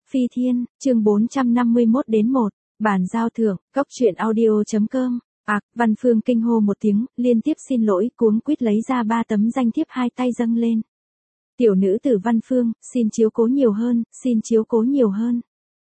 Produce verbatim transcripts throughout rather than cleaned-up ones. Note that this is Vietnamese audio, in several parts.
Phi Thiên, chương bốn trăm năm mươi mốt đến một, bàn giao thưởng, cốc truyện audio chấm com. Ặc, Văn Phương kinh hô một tiếng, liên tiếp xin lỗi, cuống quýt lấy ra ba tấm danh thiếp hai tay dâng lên. Tiểu nữ tử Văn Phương, xin chiếu cố nhiều hơn, xin chiếu cố nhiều hơn.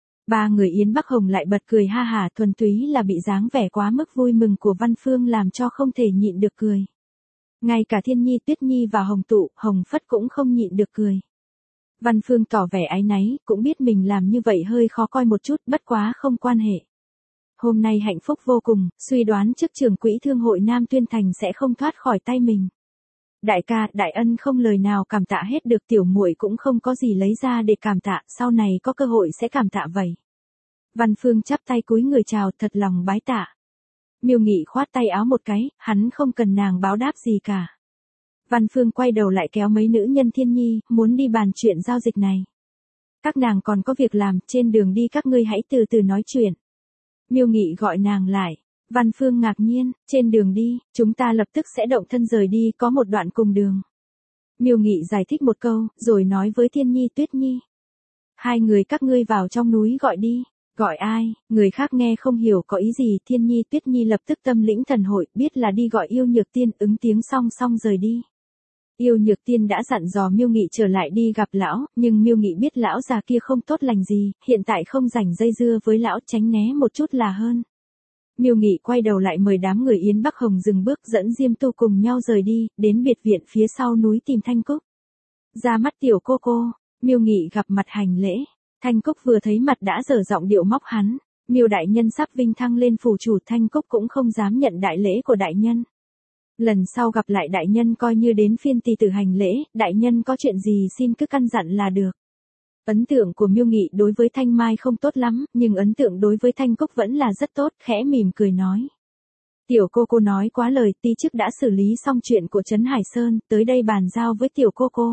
Ba người Yến Bắc Hồng lại bật cười ha hả, thuần túy là bị dáng vẻ quá mức vui mừng của Văn Phương làm cho không thể nhịn được cười. Ngay cả Thiên Nhi, Tuyết Nhi và Hồng Tụ, Hồng Phất cũng không nhịn được cười. Văn Phương tỏ vẻ áy náy, cũng biết mình làm như vậy hơi khó coi một chút, bất quá không quan hệ. Hôm nay hạnh phúc vô cùng, suy đoán chức trưởng quỹ thương hội Nam Tuyên Thành sẽ không thoát khỏi tay mình. Đại ca, đại ân không lời nào cảm tạ hết được, tiểu muội cũng không có gì lấy ra để cảm tạ, sau này có cơ hội sẽ cảm tạ vậy. Văn Phương chắp tay cúi người chào, thật lòng bái tạ. Miêu Nghị khoát tay áo một cái, hắn không cần nàng báo đáp gì cả. Văn Phương quay đầu lại kéo mấy nữ nhân Thiên Nhi, muốn đi bàn chuyện giao dịch này. Các nàng còn có việc làm, trên đường đi các ngươi hãy từ từ nói chuyện. Miêu Nghị gọi nàng lại. Văn Phương ngạc nhiên, trên đường đi, chúng ta lập tức sẽ động thân rời đi, có một đoạn cùng đường. Miêu Nghị giải thích một câu, rồi nói với Thiên Nhi, Tuyết Nhi. Hai người các ngươi vào trong núi gọi đi. Gọi ai, người khác nghe không hiểu có ý gì, Thiên Nhi, Tuyết Nhi lập tức tâm lĩnh thần hội, biết là đi gọi Yêu Nhược Tiên, ứng tiếng song song rời đi. Yêu Nhược Tiên đã dặn dò Miêu Nghị trở lại đi gặp lão, nhưng Miêu Nghị biết lão già kia không tốt lành gì, hiện tại không rảnh dây dưa với lão, tránh né một chút là hơn. Miêu Nghị quay đầu lại mời đám người Yến Bắc Hồng dừng bước, dẫn Diêm Tu cùng nhau rời đi, đến biệt viện phía sau núi tìm Thanh Cúc. Ra mắt tiểu cô cô, Miêu Nghị gặp mặt hành lễ. Thanh Cúc vừa thấy mặt đã dở giọng điệu móc hắn. Miêu đại nhân sắp vinh thăng lên phủ chủ, Thanh Cúc cũng không dám nhận đại lễ của đại nhân. Lần sau gặp lại đại nhân coi như đến phiên tỳ tử hành lễ, đại nhân có chuyện gì xin cứ căn dặn là được. Ấn tượng của Miêu Nghị đối với Thanh Mai không tốt lắm, nhưng ấn tượng đối với Thanh Cúc vẫn là rất tốt, khẽ mỉm cười nói. Tiểu cô cô nói quá lời, ti chức đã xử lý xong chuyện của Trấn Hải Sơn, tới đây bàn giao với tiểu cô cô.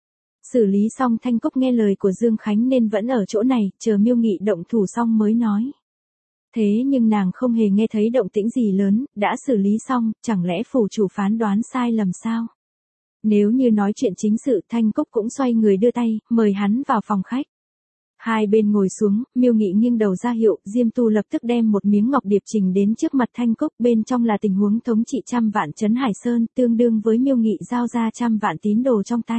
Xử lý xong, Thanh Cúc nghe lời của Dương Khánh nên vẫn ở chỗ này, chờ Miêu Nghị động thủ xong mới nói. Thế nhưng nàng không hề nghe thấy động tĩnh gì lớn, đã xử lý xong, chẳng lẽ phủ chủ phán đoán sai lầm sao? Nếu như nói chuyện chính sự, Thanh Cúc cũng xoay người đưa tay, mời hắn vào phòng khách. Hai bên ngồi xuống, Miêu Nghị nghiêng đầu ra hiệu, Diêm Tu lập tức đem một miếng ngọc điệp trình đến trước mặt Thanh Cúc, bên trong là tình huống thống trị trăm vạn Trấn Hải Sơn, tương đương với Miêu Nghị giao ra trăm vạn tín đồ trong tay.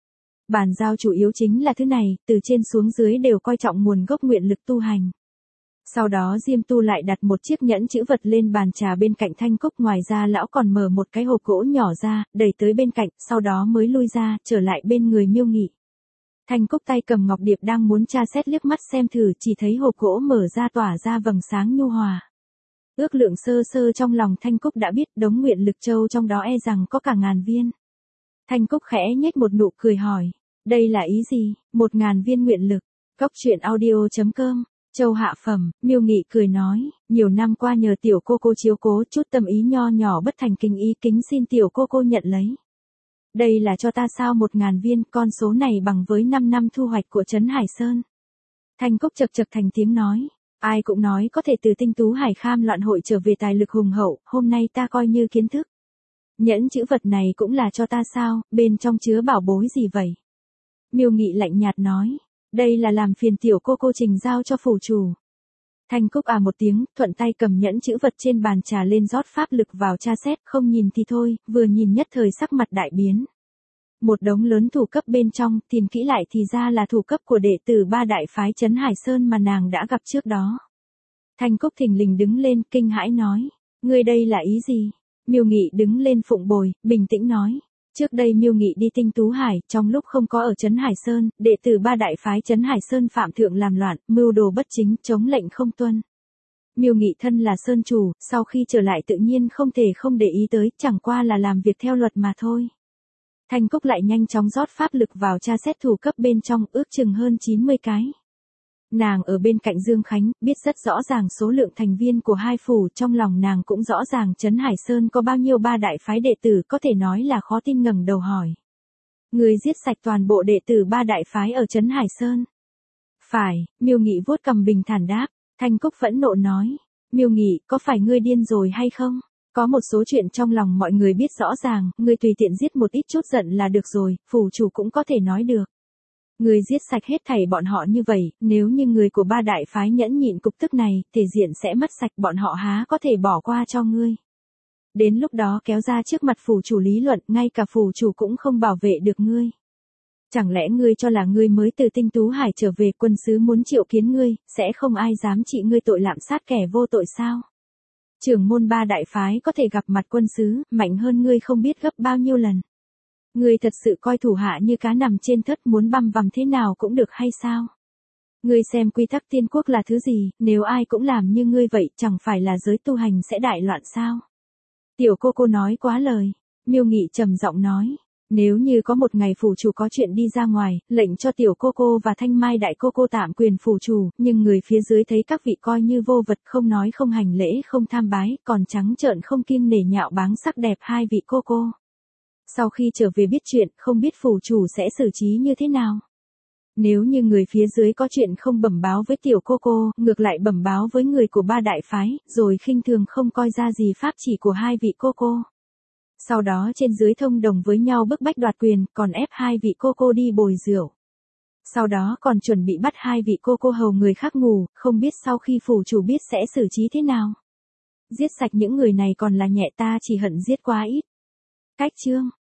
Bàn giao chủ yếu chính là thứ này, từ trên xuống dưới đều coi trọng nguồn gốc nguyện lực tu hành. Sau đó Diêm Tu lại đặt một chiếc nhẫn chữ vật lên bàn trà bên cạnh Thanh Cúc, ngoài ra lão còn mở một cái hộp gỗ nhỏ ra, đẩy tới bên cạnh, sau đó mới lui ra, trở lại bên người Miêu Nghị. Thanh Cúc tay cầm ngọc điệp đang muốn tra xét liếc mắt xem thử, chỉ thấy hộp gỗ mở ra tỏa ra vầng sáng nhu hòa. Ước lượng sơ sơ trong lòng Thanh Cúc đã biết đống nguyện lực châu trong đó e rằng có cả ngàn viên. Thanh Cúc khẽ nhếch một nụ cười hỏi, đây là ý gì, một ngàn viên nguyện lực, cốc truyện audio chấm com. Châu hạ phẩm, Miêu Nghị cười nói, nhiều năm qua nhờ tiểu cô cô chiếu cố, chút tâm ý nho nhỏ bất thành kính ý, kính xin tiểu cô cô nhận lấy. Đây là cho ta sao một ngàn viên, con số này bằng với năm năm thu hoạch của Trấn Hải Sơn. Thanh Cúc chật chật thành tiếng nói, ai cũng nói có thể từ tinh tú hải kham loạn hội trở về tài lực hùng hậu, hôm nay ta coi như kiến thức. Nhẫn chữ vật này cũng là cho ta sao, bên trong chứa bảo bối gì vậy? Miêu Nghị lạnh nhạt nói. Đây là làm phiền tiểu cô cô trình giao cho phủ chủ. Thanh Cúc à một tiếng, thuận tay cầm nhẫn chữ vật trên bàn trà lên rót pháp lực vào tra xét, không nhìn thì thôi, vừa nhìn nhất thời sắc mặt đại biến. Một đống lớn thủ cấp bên trong, tìm kỹ lại thì ra là thủ cấp của đệ tử ba đại phái Trấn Hải Sơn mà nàng đã gặp trước đó. Thanh Cúc thình lình đứng lên, kinh hãi nói, ngươi đây là ý gì? Miêu Nghị đứng lên phụng bồi, bình tĩnh nói. Trước đây Miêu Nghị đi Tinh Tú Hải, trong lúc không có ở Trấn Hải Sơn, đệ tử ba đại phái Trấn Hải Sơn phạm thượng làm loạn, mưu đồ bất chính, chống lệnh không tuân. Miêu Nghị thân là sơn chủ, sau khi trở lại tự nhiên không thể không để ý tới, chẳng qua là làm việc theo luật mà thôi. Thanh Cúc lại nhanh chóng rót pháp lực vào tra xét thủ cấp bên trong, ước chừng hơn chín mươi cái. Nàng ở bên cạnh Dương Khánh, biết rất rõ ràng số lượng thành viên của hai phủ, trong lòng nàng cũng rõ ràng Trấn Hải Sơn có bao nhiêu ba đại phái đệ tử, có thể nói là khó tin, ngẩng đầu hỏi. Người giết sạch toàn bộ đệ tử ba đại phái ở Trấn Hải Sơn. Phải, Miêu Nghị vuốt cầm bình thản đáp. Thanh Cúc phẫn nộ nói. Miêu Nghị, có phải ngươi điên rồi hay không? Có một số chuyện trong lòng mọi người biết rõ ràng, ngươi tùy tiện giết một ít chút giận là được rồi, phủ chủ cũng có thể nói được. Ngươi giết sạch hết thảy bọn họ như vậy, nếu như người của ba đại phái nhẫn nhịn cục tức này, thể diện sẽ mất sạch, bọn họ há có thể bỏ qua cho ngươi. Đến lúc đó kéo ra trước mặt phủ chủ lý luận, ngay cả phủ chủ cũng không bảo vệ được ngươi. Chẳng lẽ ngươi cho là ngươi mới từ Tinh Tú Hải trở về, quân sứ muốn triệu kiến ngươi, sẽ không ai dám trị ngươi tội lạm sát kẻ vô tội sao? Trưởng môn ba đại phái có thể gặp mặt quân sứ, mạnh hơn ngươi không biết gấp bao nhiêu lần. Ngươi thật sự coi thủ hạ như cá nằm trên thớt, muốn băm vằm thế nào cũng được hay sao? Ngươi xem quy tắc tiên quốc là thứ gì, nếu ai cũng làm như ngươi vậy, chẳng phải là giới tu hành sẽ đại loạn sao? Tiểu cô cô nói quá lời. Miêu Nghị trầm giọng nói. Nếu như có một ngày phủ chủ có chuyện đi ra ngoài, lệnh cho tiểu cô cô và Thanh Mai đại cô cô tạm quyền phủ chủ, nhưng người phía dưới thấy các vị coi như vô vật, không nói không hành lễ không tham bái, còn trắng trợn không kiêng nể nhạo báng sắc đẹp hai vị cô cô. Sau khi trở về biết chuyện, không biết phủ chủ sẽ xử trí như thế nào. Nếu như người phía dưới có chuyện không bẩm báo với tiểu cô cô, ngược lại bẩm báo với người của ba đại phái, rồi khinh thường không coi ra gì pháp chỉ của hai vị cô cô. Sau đó trên dưới thông đồng với nhau bức bách đoạt quyền, còn ép hai vị cô cô đi bồi rượu. Sau đó còn chuẩn bị bắt hai vị cô cô hầu người khác ngủ, không biết sau khi phủ chủ biết sẽ xử trí thế nào. Giết sạch những người này còn là nhẹ, ta chỉ hận giết quá ít. Cách chương